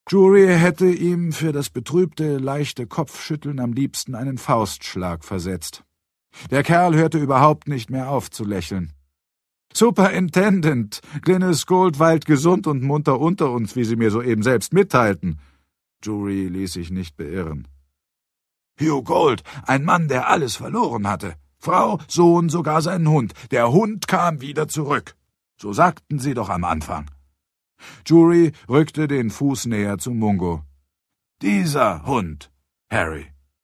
Jury hätte ihm für das betrübte, leichte Kopfschütteln am liebsten einen Faustschlag versetzt. Der Kerl hörte überhaupt nicht mehr auf zu lächeln. »Superintendent, Glynis Gold weilt gesund und munter unter uns, wie Sie mir soeben selbst mitteilten.« Jury ließ sich nicht beirren. »Hugh Gold, ein Mann, der alles verloren hatte. Frau, Sohn, sogar seinen Hund. Der Hund kam wieder zurück. So sagten Sie doch am Anfang.« Jury rückte den Fuß näher zu Mungo. »Dieser Hund, Harry.«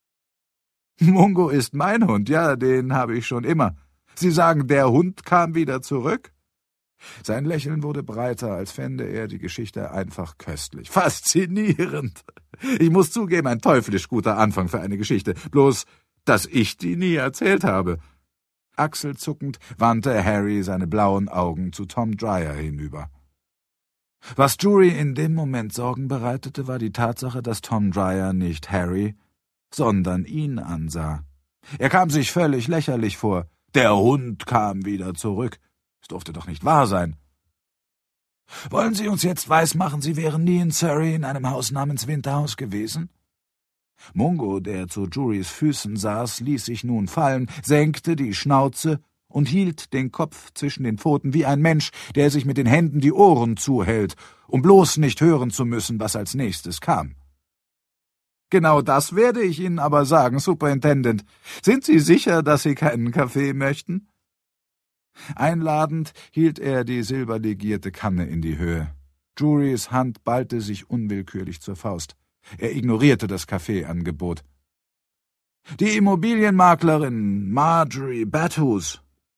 »Mungo ist mein Hund, ja, den habe ich schon immer. Sie sagen, der Hund kam wieder zurück?« Sein Lächeln wurde breiter, als fände er die Geschichte einfach köstlich. »Faszinierend! Ich muss zugeben, ein teuflisch guter Anfang für eine Geschichte, bloß, dass ich die nie erzählt habe.« Achselzuckend wandte Harry seine blauen Augen zu Tom Dryer hinüber. Was Jury in dem Moment Sorgen bereitete, war die Tatsache, dass Tom Dryer nicht Harry, sondern ihn ansah. Er kam sich völlig lächerlich vor. Der Hund kam wieder zurück. Es durfte doch nicht wahr sein. »Wollen Sie uns jetzt weismachen, Sie wären nie in Surrey in einem Haus namens Winterhouse gewesen?« Mungo, der zu Jurys Füßen saß, ließ sich nun fallen, senkte die Schnauze und hielt den Kopf zwischen den Pfoten wie ein Mensch, der sich mit den Händen die Ohren zuhält, um bloß nicht hören zu müssen, was als nächstes kam. »Genau das werde ich Ihnen aber sagen, Superintendent. Sind Sie sicher, dass Sie keinen Kaffee möchten?« Einladend hielt er die silberlegierte Kanne in die Höhe. Jurys Hand ballte sich unwillkürlich zur Faust. Er ignorierte das Kaffeeangebot. »Die Immobilienmaklerin Marjorie Bathurst.«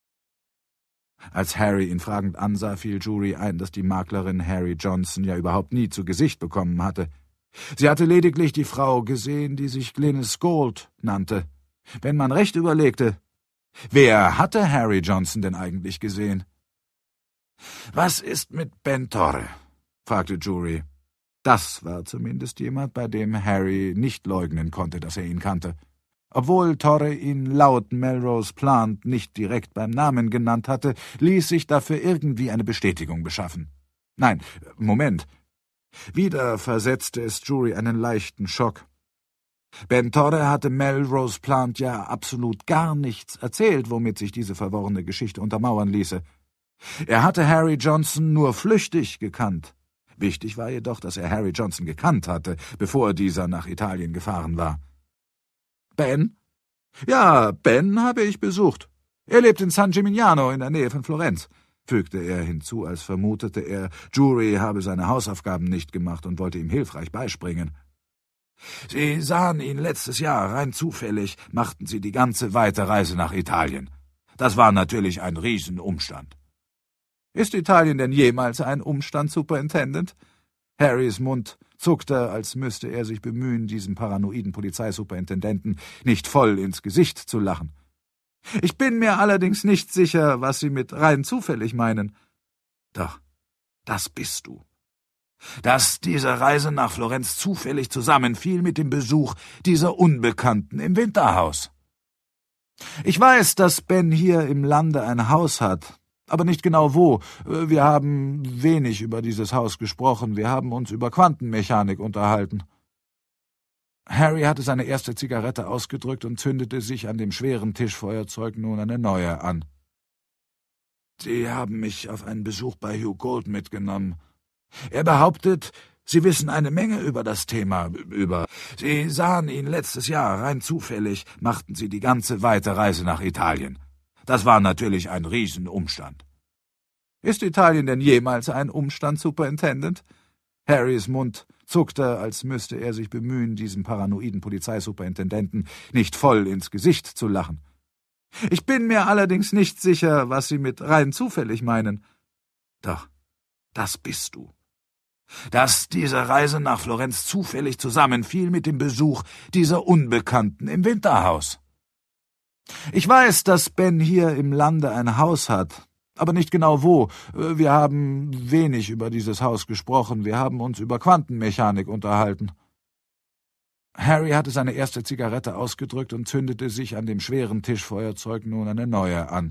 Als Harry ihn fragend ansah, fiel Jury ein, dass die Maklerin Harry Johnson ja überhaupt nie zu Gesicht bekommen hatte. Sie hatte lediglich die Frau gesehen, die sich Glynis Gold nannte. Wenn man recht überlegte, wer hatte Harry Johnson denn eigentlich gesehen? »Was ist mit Ben Torre?« fragte Jury. Das war zumindest jemand, bei dem Harry nicht leugnen konnte, dass er ihn kannte. Obwohl Torre ihn laut Melrose Plant nicht direkt beim Namen genannt hatte, ließ sich dafür irgendwie eine Bestätigung beschaffen. Nein, Moment. Wieder versetzte es Jury einen leichten Schock. Ben Torre hatte Melrose Plant ja absolut gar nichts erzählt, womit sich diese verworrene Geschichte untermauern ließe. Er hatte Harry Johnson nur flüchtig gekannt. Wichtig war jedoch, dass er Harry Johnson gekannt hatte, bevor dieser nach Italien gefahren war. »Ben?« »Ja, Ben habe ich besucht. Er lebt in San Gimignano in der Nähe von Florenz«, fügte er hinzu, als vermutete er, Jury habe seine Hausaufgaben nicht gemacht und wollte ihm hilfreich beispringen. »Sie sahen ihn letztes Jahr, rein zufällig, machten sie die ganze weite Reise nach Italien. Das war natürlich ein Riesenumstand.« »Ist Italien denn jemals ein Umstand, Superintendent?« Harrys Mund zuckte, als müsste er sich bemühen, diesem paranoiden Polizeisuperintendenten nicht voll ins Gesicht zu lachen. »Ich bin mir allerdings nicht sicher, was Sie mit rein zufällig meinen.« »Doch, das bist du. Dass diese Reise nach Florenz zufällig zusammenfiel mit dem Besuch dieser Unbekannten im Winterhaus. Ich weiß, dass Ben hier im Lande ein Haus hat, aber nicht genau wo. Wir haben wenig über dieses Haus gesprochen, wir haben uns über Quantenmechanik unterhalten.« Harry hatte seine erste Zigarette ausgedrückt und zündete sich an dem schweren Tischfeuerzeug nun eine neue an. »Sie haben mich auf einen Besuch bei Hugh Gold mitgenommen. Er behauptet, Sie wissen eine Menge über das Thema, Sie sahen ihn letztes Jahr, rein zufällig, machten Sie die ganze weite Reise nach Italien. Das war natürlich ein Riesenumstand.« »Ist Italien denn jemals ein Umstand, Superintendent?« Harrys Mund zuckte, als müsste er sich bemühen, diesem paranoiden Polizeisuperintendenten nicht voll ins Gesicht zu lachen. »Ich bin mir allerdings nicht sicher, was Sie mit rein zufällig meinen.« »Doch, das bist du. Dass diese Reise nach Florenz zufällig zusammenfiel mit dem Besuch dieser Unbekannten im Winterhaus. Ich weiß, dass Ben hier im Lande ein Haus hat, aber nicht genau wo. Wir haben wenig über dieses Haus gesprochen, wir haben uns über Quantenmechanik unterhalten.« Harry hatte seine erste Zigarette ausgedrückt und zündete sich an dem schweren Tischfeuerzeug nun eine neue an.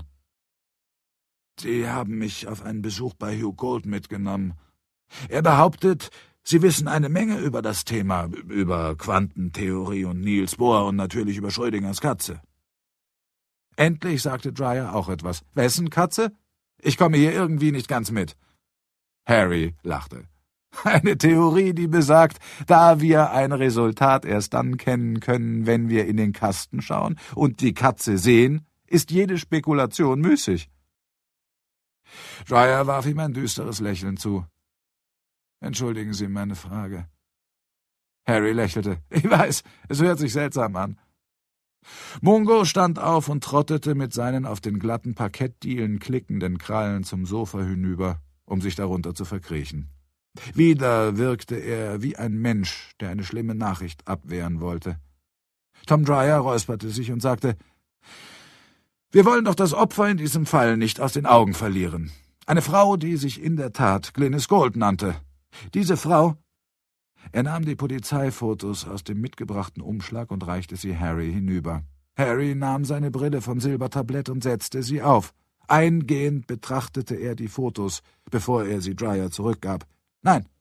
»Sie haben mich auf einen Besuch bei Hugh Gold mitgenommen. Er behauptet, Sie wissen eine Menge über das Thema, über Quantentheorie und Niels Bohr und natürlich über Schrödingers Katze. Endlich sagte Dryer auch etwas. Wessen Katze? Ich komme hier irgendwie nicht ganz mit. Harry lachte. Eine Theorie, die besagt, da wir ein Resultat erst dann kennen können, wenn wir in den Kasten schauen und die Katze sehen, ist jede Spekulation müßig. Dryer warf ihm ein düsteres Lächeln zu. »Entschuldigen Sie meine Frage.« Harry lächelte. »Ich weiß, es hört sich seltsam an.« Mungo stand auf und trottete mit seinen auf den glatten Parkettdielen klickenden Krallen zum Sofa hinüber, um sich darunter zu verkriechen. Wieder wirkte er wie ein Mensch, der eine schlimme Nachricht abwehren wollte. Tom Dryer räusperte sich und sagte, »Wir wollen doch das Opfer in diesem Fall nicht aus den Augen verlieren. Eine Frau, die sich in der Tat Glynis Gould nannte. Diese Frau...« Er nahm die Polizeifotos aus dem mitgebrachten Umschlag und reichte sie Harry hinüber. Harry nahm seine Brille vom Silbertablett und setzte sie auf. Eingehend betrachtete er die Fotos, bevor er sie Dryer zurückgab. »Nein,